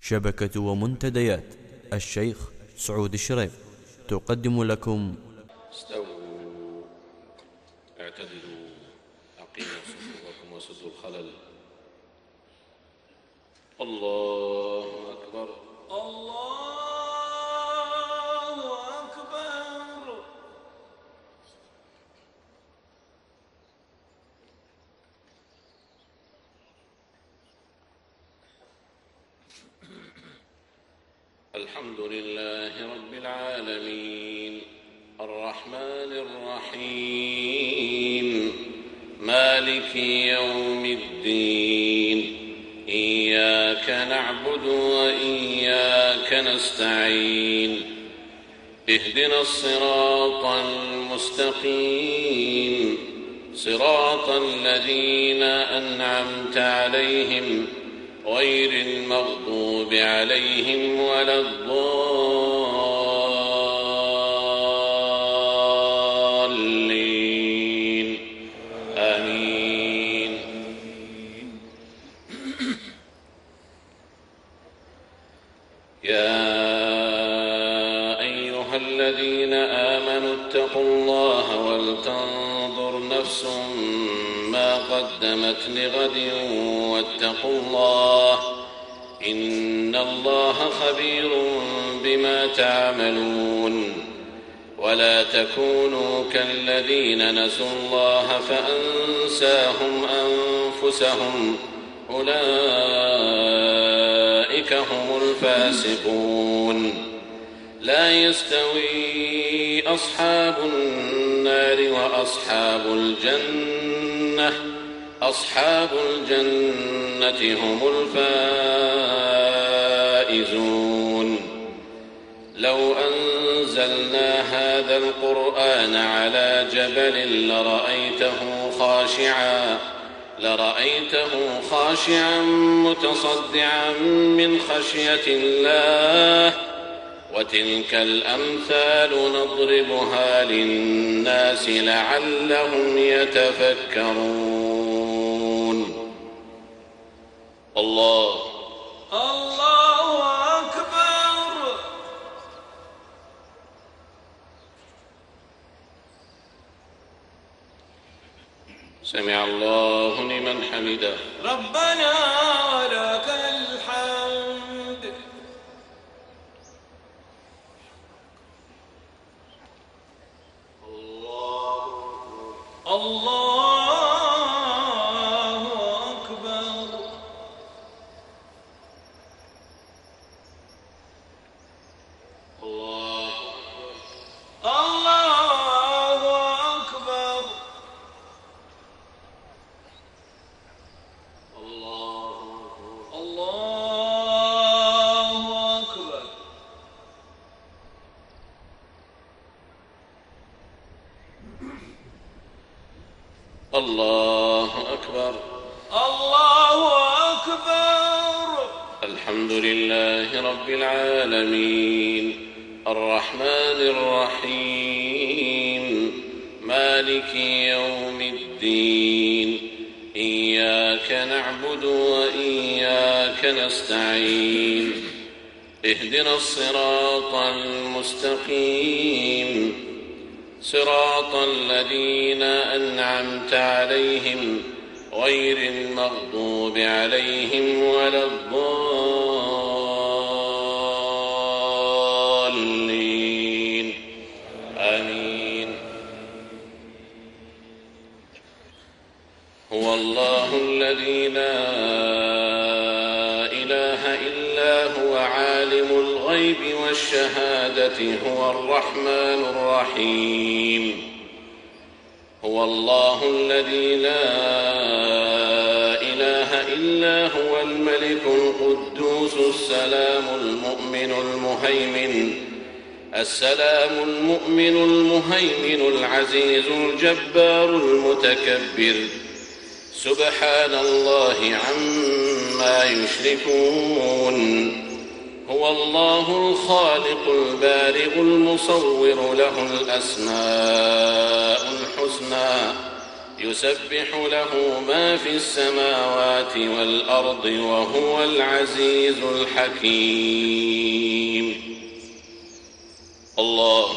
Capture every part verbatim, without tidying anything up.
شبكة ومنتديات الشيخ سعود الشريف تقدم لكم. استووا، اعتدلوا، أقيموا صفوفكم وسدوا الخلل. الله أكبر، الله أكبر. الحمد لله رب العالمين، الرحمن الرحيم، مالك يوم الدين، إياك نعبد وإياك نستعين، اهدنا الصراط المستقيم، صراط الذين أنعمت عليهم غير المغضوب عليهم ولا الضالين، آمين. يا أيها الذين آمنوا اتقوا الله ولتنظر نفس ما قدمت لغد واتقوا الله، إن الله خبير بما تعملون. ولا تكونوا كالذين نسوا الله فأنساهم أنفسهم، أولئك هم الفاسقون. لا يستوي أصحاب النار وأصحاب الجنة، أصحاب الجنة هم الفائزون. لو أنزلنا هذا القرآن على جبل لرأيته خاشعا لرأيته خاشعا متصدعا من خشية الله. وتلك الأمثال نضربها للناس لعلهم يتفكرون. الله الله أكبر. سمع الله لمن حمده. ربنا ولك الحمد. الله الله أكبر. الله الله أكبر. الله الله أكبر. الله أكبر، الله أكبر. الحمد لله رب العالمين، الرحمن الرحيم، مالك يوم الدين، إياك نعبد وإياك نستعين، اهدنا الصراط المستقيم، صراط الذين أنعمت عليهم غير المغضوب عليهم ولا الضالين، آمين. هو الله الذي لا إله إلا هو عالم الغيب والشهادة هو الرحمن الرحيم. هو الله الذي لا إله إلا هو الملك القدوس السلام المؤمن المهيمن السلام المؤمن المهيمن العزيز الجبار المتكبر، سبحان الله عما يشركون. هو الله الخالق البارئ المصور له الأسماء الحسنى، يسبح له ما في السماوات والأرض وهو العزيز الحكيم. الله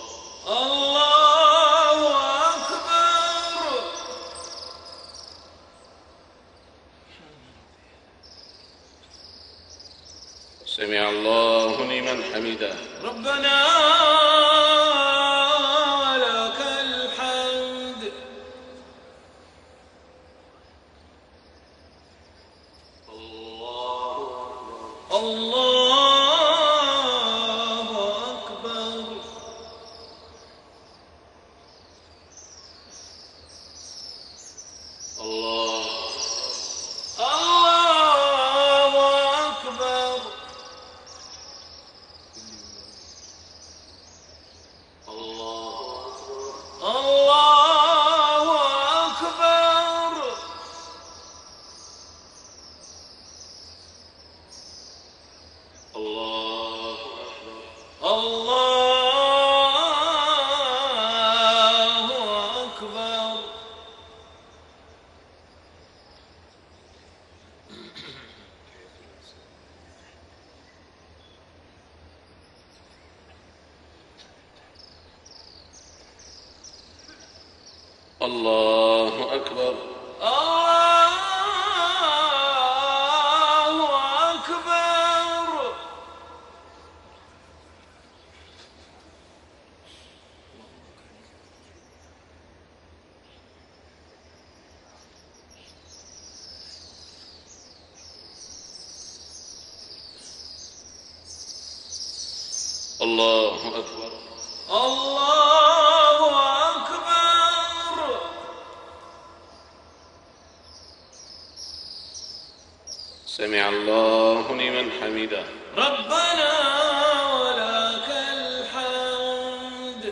الله أكبر. سمع الله لمن حمده. ربنا ولك الحمد. الله أكبر. الله الله أكبر. الله الله أكبر. الله أكبر. الله أكبر. الله أكبر. الله أكبر. الله أكبر. سمع الله لمن حمده. ربنا ولك الحمد.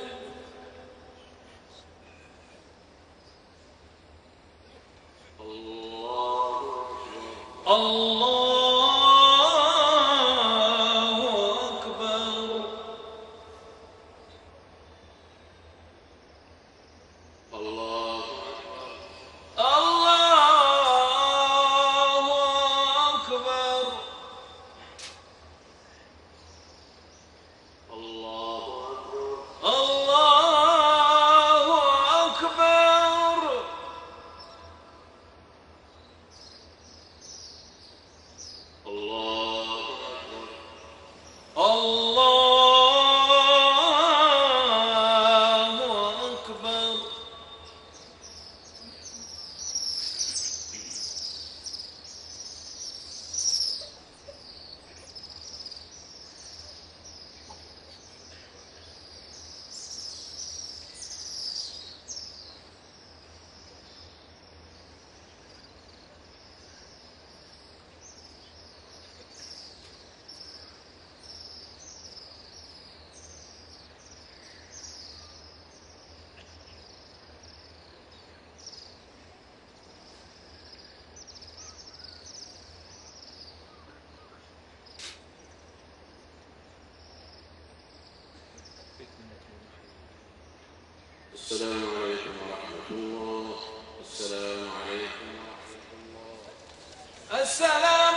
الله الله أكبر. الله الله أكبر. الله الله أكبر. الله الله أكبر. السلام عليكم ورحمة الله. السلام عليكم ورحمة الله. السلام